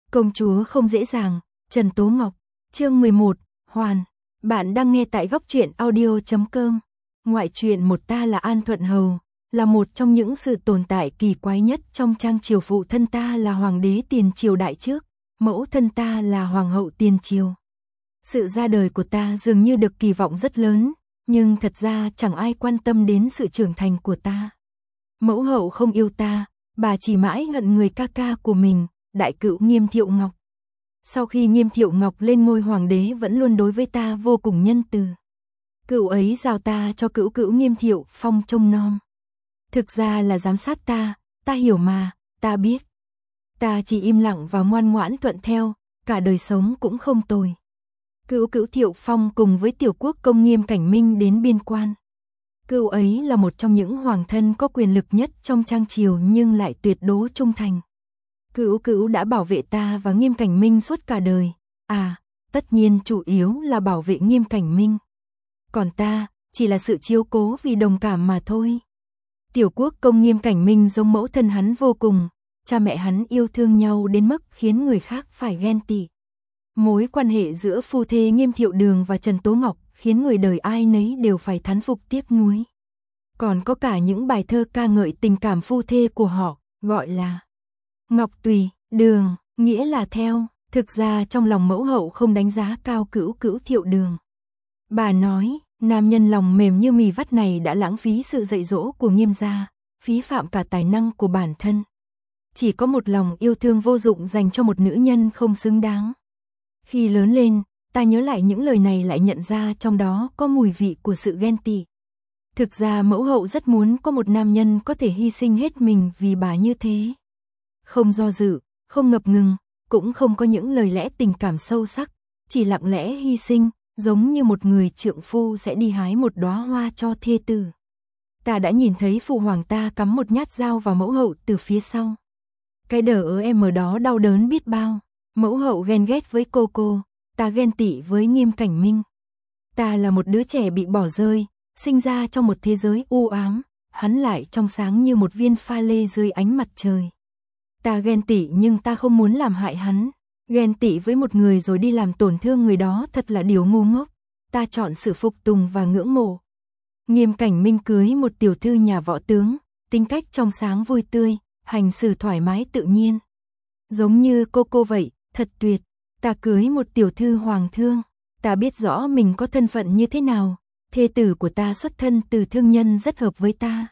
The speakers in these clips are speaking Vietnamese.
Công chúa không dễ dàng, Trần Tố Ngọc, chương 11, Hoàn. Bạn đang nghe tại góc truyện audio.com. Ngoại truyện một ta là An Thuận Hầu, là một trong những sự tồn tại kỳ quái nhất trong trang triều. Phụ thân ta là hoàng đế tiền triều đại trước, mẫu thân ta là hoàng hậu tiền triều. Sự ra đời của ta dường như được kỳ vọng rất lớn, nhưng thật ra chẳng ai quan tâm đến sự trưởng thành của ta. Mẫu hậu không yêu ta, bà chỉ mãi hận người ca ca của mình, đại cữu Nghiêm Thiệu Ngọc. Sau khi Nghiêm Thiệu Ngọc lên ngôi hoàng đế vẫn luôn đối với ta vô cùng nhân từ. Cữu ấy giao ta cho cữu cữu Nghiêm Thiệu Phong trông nom. Thực ra là giám sát ta hiểu mà, ta biết. Ta chỉ im lặng và ngoan ngoãn thuận theo, cả đời sống cũng không tồi. Cữu cữu Thiệu Phong cùng với tiểu quốc công Nghiêm Cảnh Minh đến biên quan. Cữu ấy là một trong những hoàng thân có quyền lực nhất trong trang triều nhưng lại tuyệt đối trung thành. Cữu cữu đã bảo vệ ta và Nghiêm Cảnh Minh suốt cả đời. Tất nhiên chủ yếu là bảo vệ Nghiêm Cảnh Minh. Còn ta, chỉ là sự chiếu cố vì đồng cảm mà thôi. Tiểu quốc công Nghiêm Cảnh Minh giống mẫu thân hắn vô cùng, cha mẹ hắn yêu thương nhau đến mức khiến người khác phải ghen tị. Mối quan hệ giữa phu thê Nghiêm Thiệu Đường và Trần Tố Ngọc khiến người đời ai nấy đều phải thán phục tiếc nuối. Còn có cả những bài thơ ca ngợi tình cảm phu thê của họ, gọi là Ngọc Tùy, Đường, nghĩa là theo. Thực ra trong lòng mẫu hậu không đánh giá cao cữu cữu Thiệu Đường. Bà nói, nam nhân lòng mềm như mì vắt này đã lãng phí sự dạy dỗ của Nghiêm gia, phí phạm cả tài năng của bản thân. Chỉ có một lòng yêu thương vô dụng dành cho một nữ nhân không xứng đáng. Khi lớn lên, ta nhớ lại những lời này lại nhận ra trong đó có mùi vị của sự ghen tị. Thực ra mẫu hậu rất muốn có một nam nhân có thể hy sinh hết mình vì bà như thế. Không do dự, không ngập ngừng, cũng không có những lời lẽ tình cảm sâu sắc, chỉ lặng lẽ hy sinh, giống như một người trượng phu sẽ đi hái một đóa hoa cho thê tử. Ta đã nhìn thấy phụ hoàng ta cắm một nhát dao vào mẫu hậu từ phía sau. Cái đờ em ở đó đau đớn biết bao. Mẫu hậu ghen ghét với cô, ta ghen tị với Nghiêm Cảnh Minh. Ta là một đứa trẻ bị bỏ rơi, sinh ra trong một thế giới u ám, hắn lại trong sáng như một viên pha lê dưới ánh mặt trời. Ta ghen tị nhưng ta không muốn làm hại hắn. Ghen tị với một người rồi đi làm tổn thương người đó thật là điều ngu ngốc. Ta chọn sự phục tùng và ngưỡng mộ. Nghiêm Cảnh Minh cưới một tiểu thư nhà võ tướng, tính cách trong sáng vui tươi, hành xử thoải mái tự nhiên. Giống như cô vậy, thật tuyệt. Ta cưới một tiểu thư hoàng thương. Ta biết rõ mình có thân phận như thế nào. Thê tử của ta xuất thân từ thương nhân rất hợp với ta.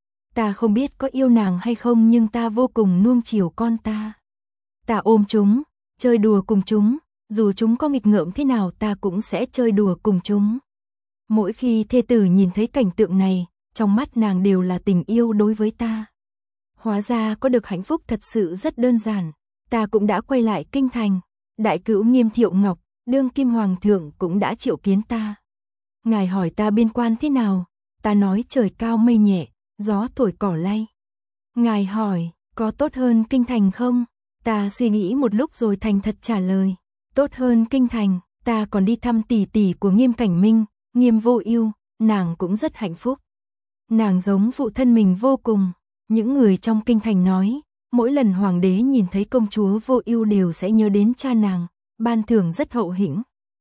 Ta không biết có yêu nàng hay không nhưng ta vô cùng nuông chiều con ta. Ta ôm chúng, chơi đùa cùng chúng, dù chúng có nghịch ngợm thế nào ta cũng sẽ chơi đùa cùng chúng. Mỗi khi thê tử nhìn thấy cảnh tượng này, trong mắt nàng đều là tình yêu đối với ta. Hóa ra có được hạnh phúc thật sự rất đơn giản. Ta cũng đã quay lại kinh thành. Đại cữu Nghiêm Thiệu Ngọc, đương kim hoàng thượng cũng đã triệu kiến ta. Ngài hỏi ta biên quan thế nào? Ta nói trời cao mây nhẹ, gió thổi cỏ lay. Ngài hỏi, có tốt hơn kinh thành không? Ta suy nghĩ một lúc rồi thành thật trả lời. Tốt hơn kinh thành, ta còn đi thăm tỷ tỷ của Nghiêm Cảnh Minh, Nghiêm Vô Ưu, nàng cũng rất hạnh phúc. Nàng giống phụ thân mình vô cùng. Những người trong kinh thành nói, mỗi lần hoàng đế nhìn thấy công chúa Vô Ưu đều sẽ nhớ đến cha nàng, ban thưởng rất hậu hĩnh.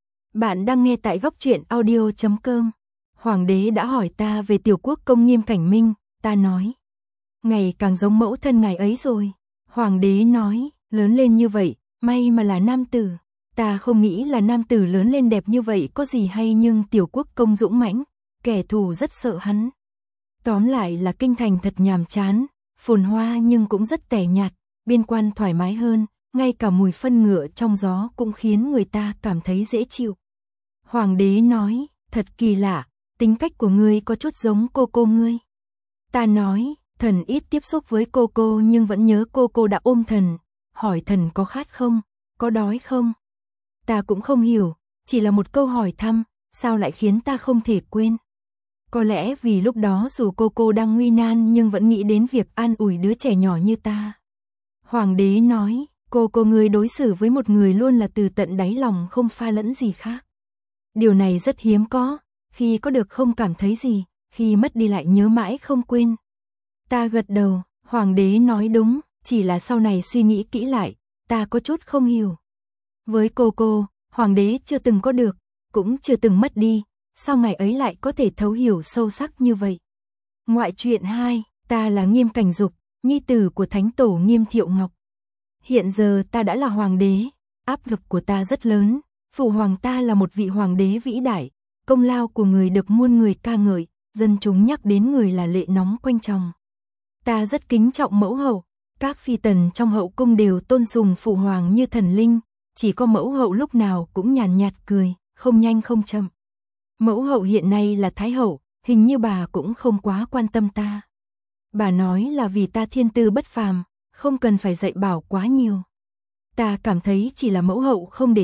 Bạn đang nghe tại góc truyện audio.com. Hoàng đế đã hỏi ta về tiểu quốc công Nghiêm Cảnh Minh, ta nói. Ngày càng giống mẫu thân ngài ấy rồi. Hoàng đế nói, lớn lên như vậy, may mà là nam tử. Ta không nghĩ là nam tử lớn lên đẹp như vậy có gì hay nhưng tiểu quốc công dũng mãnh, kẻ thù rất sợ hắn. Tóm lại là kinh thành thật nhàm chán, phồn hoa nhưng cũng rất tẻ nhạt, biên quan thoải mái hơn, ngay cả mùi phân ngựa trong gió cũng khiến người ta cảm thấy dễ chịu. Hoàng đế nói, thật kỳ lạ, tính cách của ngươi có chút giống cô ngươi. Ta nói, thần ít tiếp xúc với cô nhưng vẫn nhớ cô đã ôm thần, hỏi thần có khát không, có đói không. Ta cũng không hiểu, chỉ là một câu hỏi thăm, sao lại khiến ta không thể quên. Có lẽ vì lúc đó dù cô đang nguy nan nhưng vẫn nghĩ đến việc an ủi đứa trẻ nhỏ như ta. Hoàng đế nói, cô ngươi đối xử với một người luôn là từ tận đáy lòng không pha lẫn gì khác. Điều này rất hiếm có, khi có được không cảm thấy gì, khi mất đi lại nhớ mãi không quên. Ta gật đầu, hoàng đế nói đúng, chỉ là sau này suy nghĩ kỹ lại, ta có chút không hiểu. Với cô, hoàng đế chưa từng có được, cũng chưa từng mất đi, sao ngày ấy lại có thể thấu hiểu sâu sắc như vậy? Ngoại truyện 2, ta là Nghiêm Cảnh Dục, nhi tử của Thánh Tổ Nghiêm Thiệu Ngọc. Hiện giờ ta đã là hoàng đế, áp lực của ta rất lớn, phụ hoàng ta là một vị hoàng đế vĩ đại, công lao của người được muôn người ca ngợi, dân chúng nhắc đến người là lệ nóng quanh chồng. Ta rất kính trọng mẫu hậu, các phi tần trong hậu cung đều tôn sùng phụ hoàng như thần linh, chỉ có mẫu hậu lúc nào cũng nhàn nhạt cười, không nhanh không chậm. Mẫu hậu hiện nay là thái hậu, hình như bà cũng không quá quan tâm ta. Bà nói là vì ta thiên tư bất phàm, không cần phải dạy bảo quá nhiều. Ta cảm thấy chỉ là mẫu hậu không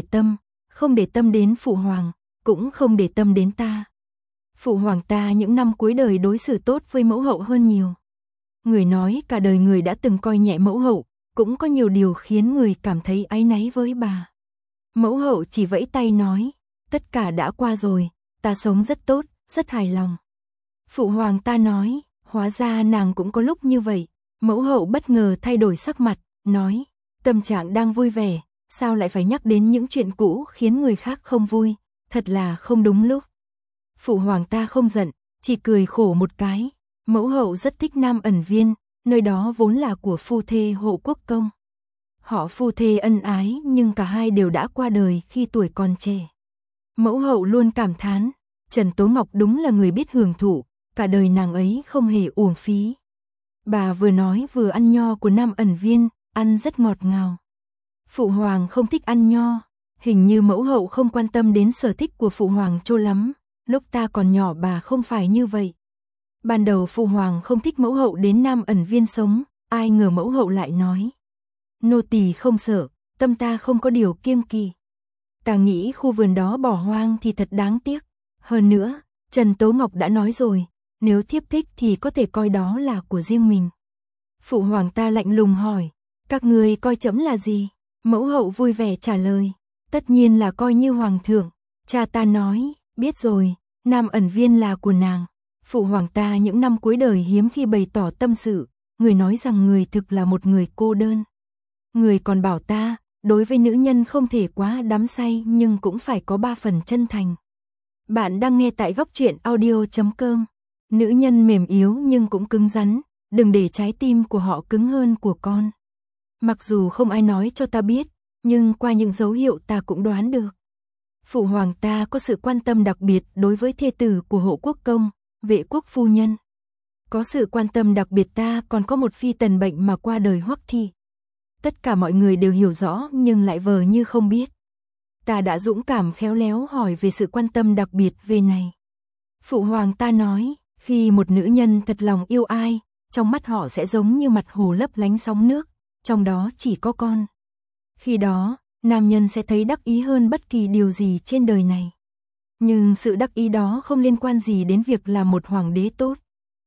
để tâm đến phụ hoàng, cũng không để tâm đến ta. Phụ hoàng ta những năm cuối đời đối xử tốt với mẫu hậu hơn nhiều. Người nói cả đời người đã từng coi nhẹ mẫu hậu, cũng có nhiều điều khiến người cảm thấy áy náy với bà. Mẫu hậu chỉ vẫy tay nói, tất cả đã qua rồi, ta sống rất tốt, rất hài lòng. Phụ hoàng ta nói, hóa ra nàng cũng có lúc như vậy. Mẫu hậu bất ngờ thay đổi sắc mặt, nói, tâm trạng đang vui vẻ, sao lại phải nhắc đến những chuyện cũ khiến người khác không vui, thật là không đúng lúc. Phụ hoàng ta không giận, chỉ cười khổ một cái. Mẫu hậu rất thích Nam Ẩn Viên, nơi đó vốn là của phu thê Hộ Quốc Công. Họ phu thê ân ái nhưng cả hai đều đã qua đời khi tuổi còn trẻ. Mẫu hậu luôn cảm thán, Trần Tố Ngọc đúng là người biết hưởng thụ, cả đời nàng ấy không hề uổng phí. Bà vừa nói vừa ăn nho của Nam Ẩn Viên, ăn rất ngọt ngào. Phụ hoàng không thích ăn nho, hình như mẫu hậu không quan tâm đến sở thích của phụ hoàng cho lắm, lúc ta còn nhỏ bà không phải như vậy. Ban đầu phụ hoàng không thích mẫu hậu đến Nam Ẩn Viên sống, ai ngờ mẫu hậu lại nói. Nô tỳ không sợ, tâm ta không có điều kiêng kỵ. Ta nghĩ khu vườn đó bỏ hoang thì thật đáng tiếc. Hơn nữa, Trần Tố Ngọc đã nói rồi, nếu thiếp thích thì có thể coi đó là của riêng mình. Phụ hoàng ta lạnh lùng hỏi, các ngươi coi trẫm là gì? Mẫu hậu vui vẻ trả lời, tất nhiên là coi như hoàng thượng. Cha ta nói, biết rồi, Nam Ẩn Viên là của nàng. Phụ hoàng ta những năm cuối đời hiếm khi bày tỏ tâm sự, người nói rằng người thực là một người cô đơn. Người còn bảo ta, đối với nữ nhân không thể quá đắm say nhưng cũng phải có 3 phần chân thành. Bạn đang nghe tại Góc Truyện Audio.com. Nữ nhân mềm yếu nhưng cũng cứng rắn, đừng để trái tim của họ cứng hơn của con. Mặc dù không ai nói cho ta biết, nhưng qua những dấu hiệu ta cũng đoán được. Phụ hoàng ta có sự quan tâm đặc biệt đối với thê tử của Hộ Quốc Công, Vệ Quốc phu nhân. Có sự quan tâm đặc biệt ta còn có một phi tần bệnh mà qua đời Hoắc Thị. Tất cả mọi người đều hiểu rõ nhưng lại vờ như không biết. Ta đã dũng cảm khéo léo hỏi về sự quan tâm đặc biệt về này. Phụ hoàng ta nói, khi một nữ nhân thật lòng yêu ai, trong mắt họ sẽ giống như mặt hồ lấp lánh sóng nước, trong đó chỉ có con. Khi đó, nam nhân sẽ thấy đắc ý hơn bất kỳ điều gì trên đời này. Nhưng sự đắc ý đó không liên quan gì đến việc làm một hoàng đế tốt.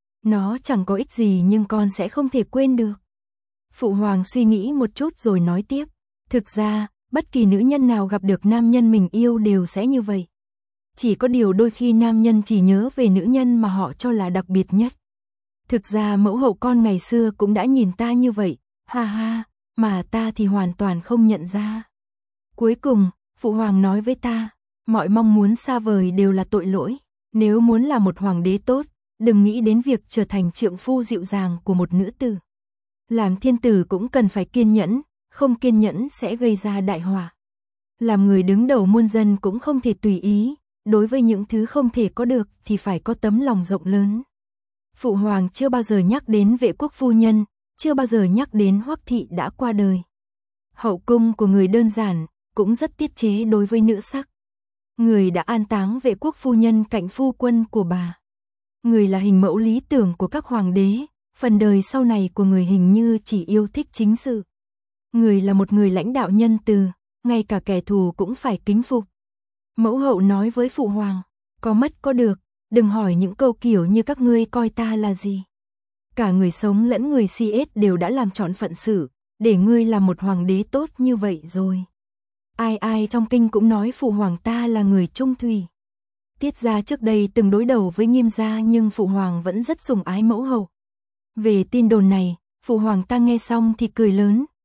Nó chẳng có ích gì nhưng con sẽ không thể quên được. Phụ hoàng suy nghĩ một chút rồi nói tiếp. Thực ra, bất kỳ nữ nhân nào gặp được nam nhân mình yêu đều sẽ như vậy. Chỉ có điều đôi khi nam nhân chỉ nhớ về nữ nhân mà họ cho là đặc biệt nhất. Thực ra mẫu hậu con ngày xưa cũng đã nhìn ta như vậy, ha ha, mà ta thì hoàn toàn không nhận ra. Cuối cùng, phụ hoàng nói với ta, mọi mong muốn xa vời đều là tội lỗi. Nếu muốn là một hoàng đế tốt, đừng nghĩ đến việc trở thành trượng phu dịu dàng của một nữ tử. Làm thiên tử cũng cần phải kiên nhẫn, không kiên nhẫn sẽ gây ra đại họa. Làm người đứng đầu muôn dân cũng không thể tùy ý, đối với những thứ không thể có được thì phải có tấm lòng rộng lớn. Phụ hoàng chưa bao giờ nhắc đến Vệ Quốc phu nhân, chưa bao giờ nhắc đến Hoắc Thị đã qua đời. Hậu cung của người đơn giản, cũng rất tiết chế đối với nữ sắc. Người đã an táng Vệ Quốc phu nhân cạnh phu quân của bà. Người là hình mẫu lý tưởng của các hoàng đế, phần đời sau này của người hình như chỉ yêu thích chính sự. Người là một người lãnh đạo nhân từ, ngay cả kẻ thù cũng phải kính phục. Mẫu hậu nói với phụ hoàng, có mất có được, đừng hỏi những câu kiểu như các ngươi coi ta là gì. Cả người sống lẫn người CS đều đã làm trọn phận sự, để ngươi làm một hoàng đế tốt như vậy rồi. Ai ai trong kinh cũng nói phụ hoàng ta là người trung thủy. Tiết gia trước đây từng đối đầu với Nghiêm gia nhưng phụ hoàng vẫn rất sủng ái mẫu hậu. Về tin đồn này, phụ hoàng ta nghe xong thì cười lớn,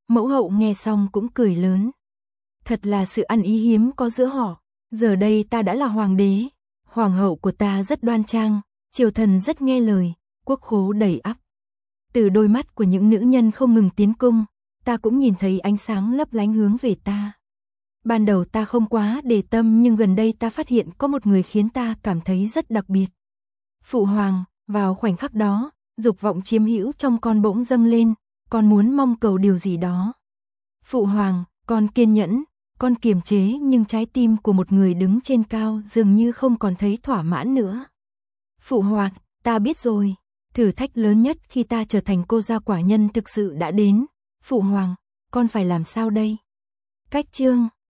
Mẫu hậu nghe xong cũng cười lớn. Thật là sự ăn ý hiếm có giữa họ. Giờ đây ta đã là hoàng đế. Hoàng hậu của ta rất đoan trang, triều thần rất nghe lời, quốc khố đầy ắp. Từ đôi mắt của những nữ nhân không ngừng tiến cung, ta cũng nhìn thấy ánh sáng lấp lánh hướng về ta. Ban đầu ta không quá để tâm nhưng gần đây ta phát hiện có một người khiến ta cảm thấy rất đặc biệt. Phụ hoàng, vào khoảnh khắc đó, dục vọng chiếm hữu trong con bỗng dâng lên, con muốn mong cầu điều gì đó. Phụ hoàng, con kiên nhẫn, con kiềm chế nhưng trái tim của một người đứng trên cao dường như không còn thấy thỏa mãn nữa. Phụ hoàng, ta biết rồi, thử thách lớn nhất khi ta trở thành cô gia quả nhân thực sự đã đến. Phụ hoàng, con phải làm sao đây? Cách chương